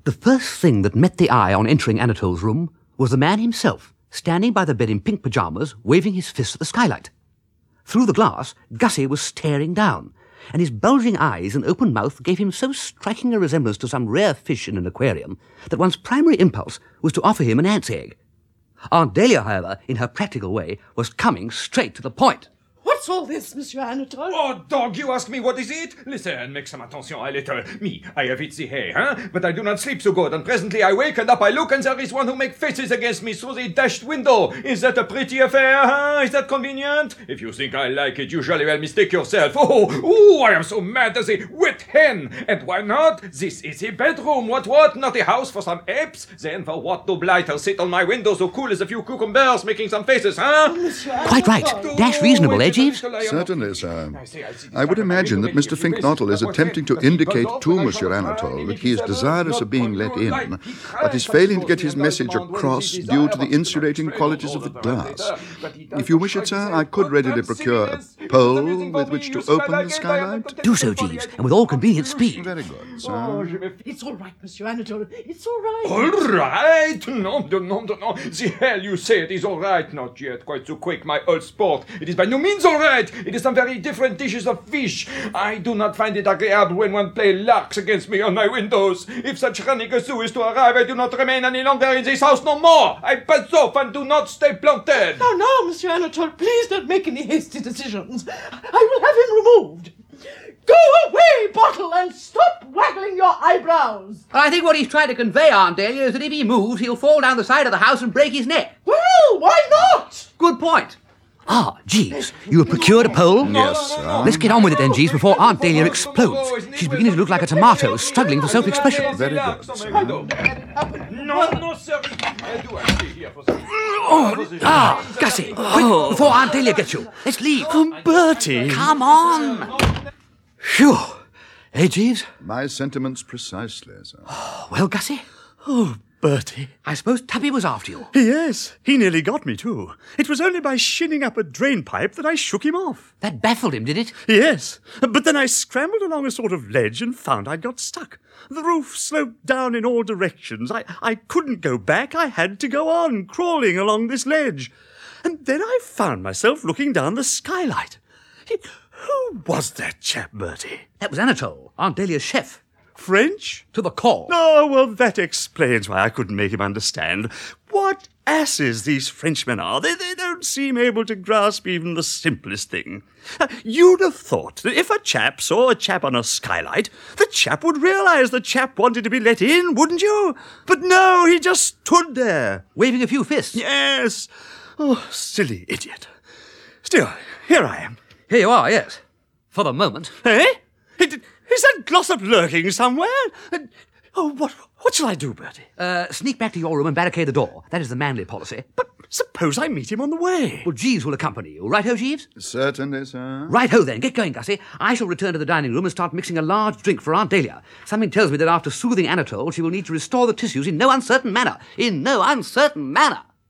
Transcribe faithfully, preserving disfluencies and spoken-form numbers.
The first thing that met the eye on entering Anatole's room was the man himself, standing by the bed in pink pyjamas, waving his fist at the skylight. Through the glass, Gussie was staring down, and his bulging eyes and open mouth gave him so striking a resemblance to some rare fish in an aquarium that one's primary impulse was to offer him an ant's egg. Aunt Dahlia, however, in her practical way, was coming straight to the point. What's all this, Monsieur Anatole? Oh, dog, you ask me what is it? Listen, make some attention a little. Me, I have it the hay, huh? But I do not sleep so good, and presently I wake and up I look, and there is one who make faces against me through the dashed window. Is that a pretty affair, huh? Is that convenient? If you think I like it, you jolly well mistake yourself. Oh, oh, I am so mad as a wet hen. And why not? This is a bedroom. What, what? Not a house for some apes? Then for what do blighters sit on my window so cool as a few cucumbers making some faces, huh? Oh, Quite right. Dash reasonable, eh, Jeeves? Certainly, sir. I would imagine that Mister Finknottle is attempting to indicate to Monsieur Anatole that he is desirous of being let in, but is failing to get his message across due to the insulating qualities of the glass. If you wish it, sir, I could readily procure a pole with which to open the skylight. Do so, Jeeves, and with all convenient speed. Very good, sir. It's all right, Monsieur Anatole. It's all right. All right? No, no, no, no. The hell you say it is all right. Not yet. Quite so quick, my old sport. It is by no means all right. It is some very different dishes of fish. I do not find it agreeable when one play larks against me on my windows. If such running gazoo is to arrive, I do not remain any longer in this house no more. I pass off and do not stay planted. No, no, Monsieur Anatole, please don't make any hasty decisions. I will have him removed. Go away, Bottle, and stop waggling your eyebrows. I think what he's trying to convey, Aunt Dahlia, is that if he moves, he'll fall down the side of the house and break his neck. Well, why not? Good point. Ah, Jeeves, you have procured a pole? Yes, sir. Let's get on with it then, Jeeves, before Aunt Dahlia explodes. She's beginning to look like a tomato, struggling for self-expression. Very good, sir. No, no, sir. I do I stay here for some... Oh, ah, Gussie, quick, before Aunt Dahlia gets you. Let's leave. Oh, Bertie! Come on. Phew. Hey, Jeeves? My sentiments precisely, sir. Well, Gussie, Oh, Bertie. I suppose Tubby was after you. Yes, he nearly got me too. It was only by shinning up a drain pipe that I shook him off. That baffled him, did it? Yes, but then I scrambled along a sort of ledge and found I'd got stuck. The roof sloped down in all directions. I, I couldn't go back. I had to go on, crawling along this ledge. And then I found myself looking down the skylight. He, who was that chap, Bertie? That was Anatole, Aunt Dahlia's chef. French? To the core. Oh, well, that explains why I couldn't make him understand. What asses these Frenchmen are. They, they don't seem able to grasp even the simplest thing. Uh, you'd have thought that if a chap saw a chap on a skylight, the chap would realize the chap wanted to be let in, wouldn't you? But no, he just stood there. Waving a few fists. Yes. Oh, silly idiot. Still, here I am. Here you are, yes. For the moment. Eh? It, is that Glossop lurking somewhere? Uh, oh, what what shall I do, Bertie? Uh, sneak back to your room and barricade the door. That is the manly policy. But suppose I meet him on the way. Well, Jeeves will accompany you. Right-ho, Jeeves? Certainly, sir. Right-ho, then. Get going, Gussie. I shall return to the dining room and start mixing a large drink for Aunt Dahlia. Something tells me that after soothing Anatole, she will need to restore the tissues in no uncertain manner. In no uncertain manner.